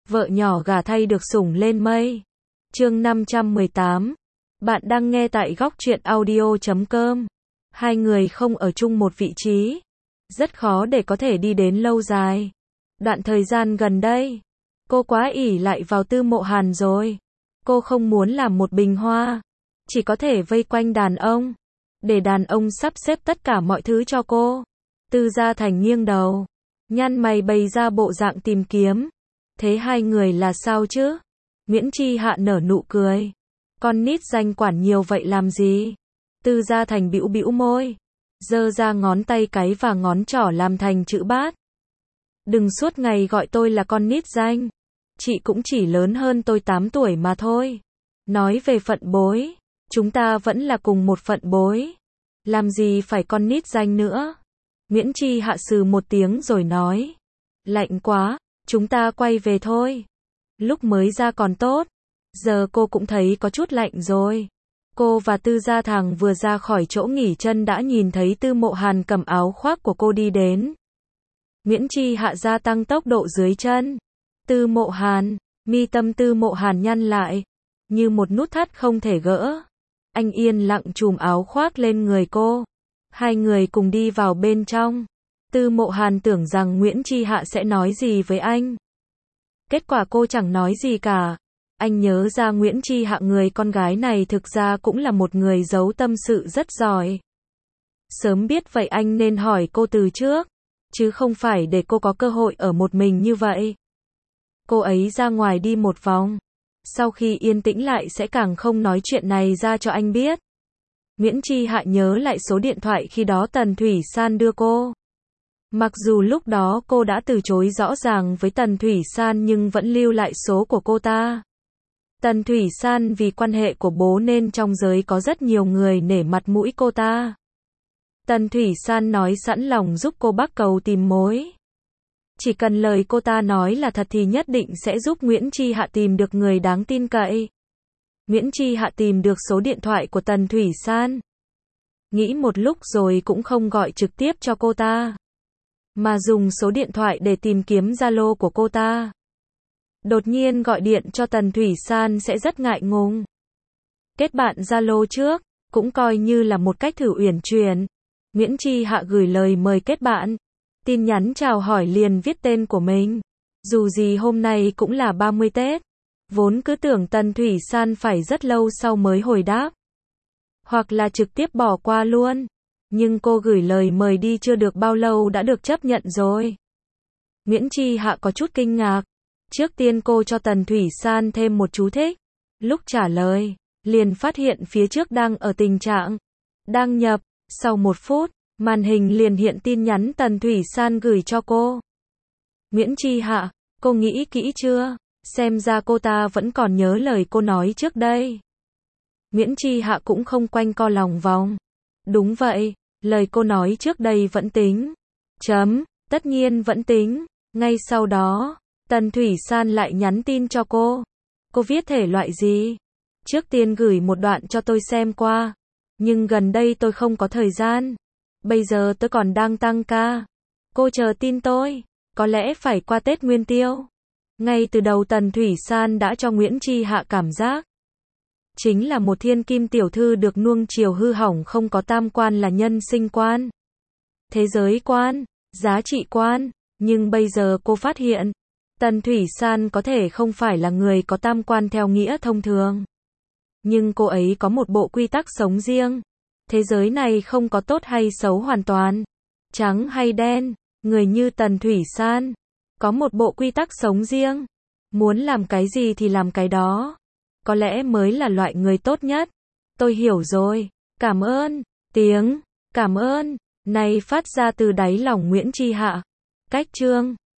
vợ nhỏ gả thay được sủng lên mây. Chương 518. Bạn đang nghe tại góc truyện audio.com. Hai người không ở chung một vị trí, rất khó để có thể đi đến lâu dài. Đoạn thời gian gần đây, cô quá ỷ lại vào Tư Mộ Hàn rồi. Cô không muốn làm một bình hoa, chỉ có thể vây quanh đàn ông, để đàn ông sắp xếp tất cả mọi thứ cho cô. Tư Gia Thành nghiêng đầu, nhăn mày bày ra bộ dạng tìm kiếm. Thế hai người là sao chứ? Nguyễn Chi Hạ nở nụ cười. Con nít danh quản nhiều vậy làm gì? Tư Gia Thành bĩu bĩu môi, giơ ra ngón tay cái và ngón trỏ làm thành chữ bát. Đừng suốt ngày gọi tôi là con nít danh. Chị cũng chỉ lớn hơn tôi 8 tuổi mà thôi. Nói về phận bối, chúng ta vẫn là cùng một phận bối. Làm gì phải con nít danh nữa? Nguyễn Chi Hạ sừ một tiếng rồi nói. Lạnh quá, chúng ta quay về thôi. Lúc mới ra còn tốt, giờ cô cũng thấy có chút lạnh rồi. Cô và Tư Gia Thằng vừa ra khỏi chỗ nghỉ chân đã nhìn thấy Tư Mộ Hàn cầm áo khoác của cô đi đến. Nguyễn Chi Hạ gia tăng tốc độ dưới chân. Tư Mộ Hàn, mi tâm Tư Mộ Hàn nhăn lại, như một nút thắt không thể gỡ. Anh yên lặng chùm áo khoác lên người cô. Hai người cùng đi vào bên trong. Tư Mộ Hàn tưởng rằng Nguyễn Chi Hạ sẽ nói gì với anh. Kết quả cô chẳng nói gì cả. Anh nhớ ra Nguyễn Chi Hạ người con gái này thực ra cũng là một người giấu tâm sự rất giỏi. Sớm biết vậy anh nên hỏi cô từ trước, chứ không phải để cô có cơ hội ở một mình như vậy. Cô ấy ra ngoài đi một vòng. Sau khi yên tĩnh lại sẽ càng không nói chuyện này ra cho anh biết. Nguyễn Chi Hạ nhớ lại số điện thoại khi đó Tần Thủy San đưa cô. Mặc dù lúc đó cô đã từ chối rõ ràng với Tần Thủy San nhưng vẫn lưu lại số của cô ta. Tần Thủy San vì quan hệ của bố nên trong giới có rất nhiều người nể mặt mũi cô ta. Tần Thủy San nói sẵn lòng giúp cô bắc cầu tìm mối. Chỉ cần lời cô ta nói là thật thì nhất định sẽ giúp Nguyễn Chi Hạ tìm được người đáng tin cậy. Nguyễn Chi Hạ tìm được số điện thoại của Tần Thủy San. Nghĩ một lúc rồi cũng không gọi trực tiếp cho cô ta, mà dùng số điện thoại để tìm kiếm Zalo của cô ta. Đột nhiên gọi điện cho Tần Thủy San sẽ rất ngại ngùng. Kết bạn Zalo trước, cũng coi như là một cách thử uyển chuyển. Nguyễn Chi Hạ gửi lời mời kết bạn. Tin nhắn chào hỏi liền viết tên của mình. Dù gì hôm nay cũng là 30 Tết. Vốn cứ tưởng Tần Thủy San phải rất lâu sau mới hồi đáp. Hoặc là trực tiếp bỏ qua luôn. Nhưng cô gửi lời mời đi chưa được bao lâu đã được chấp nhận rồi. Nguyễn Chi Hạ có chút kinh ngạc. Trước tiên cô cho Tần Thủy San thêm một chú thích. Lúc trả lời, liền phát hiện phía trước đang ở tình trạng đăng nhập. Sau 1 phút, màn hình liền hiện tin nhắn Tần Thủy San gửi cho cô. Nguyễn Chi Hạ, cô nghĩ kỹ chưa? Xem ra cô ta vẫn còn nhớ lời cô nói trước đây. Nguyễn Chi Hạ cũng không quanh co lòng vòng. Đúng vậy, lời cô nói trước đây vẫn tính. Tất nhiên vẫn tính. Ngay sau đó, Tần Thủy San lại nhắn tin cho cô. Cô viết thể loại gì? Trước tiên gửi một đoạn cho tôi xem qua. Nhưng gần đây tôi không có thời gian. Bây giờ tôi còn đang tăng ca. Cô chờ tin tôi. Có lẽ phải qua Tết Nguyên Tiêu. Ngay từ đầu Tần Thủy San đã cho Nguyễn Chi Hạ cảm giác chính là một thiên kim tiểu thư được nuông chiều hư hỏng, không có tam quan là nhân sinh quan, thế giới quan, giá trị quan. Nhưng bây giờ cô phát hiện, Tần Thủy San có thể không phải là người có tam quan theo nghĩa thông thường. Nhưng cô ấy có một bộ quy tắc sống riêng. Thế giới này không có tốt hay xấu hoàn toàn, trắng hay đen. Người như Tần Thủy San có một bộ quy tắc sống riêng. Muốn làm cái gì thì làm cái đó. Có lẽ mới là loại người tốt nhất. Tôi hiểu rồi. Cảm ơn. Tiếng cảm ơn này phát ra từ đáy lòng Nguyễn Chi Hạ. Cách chương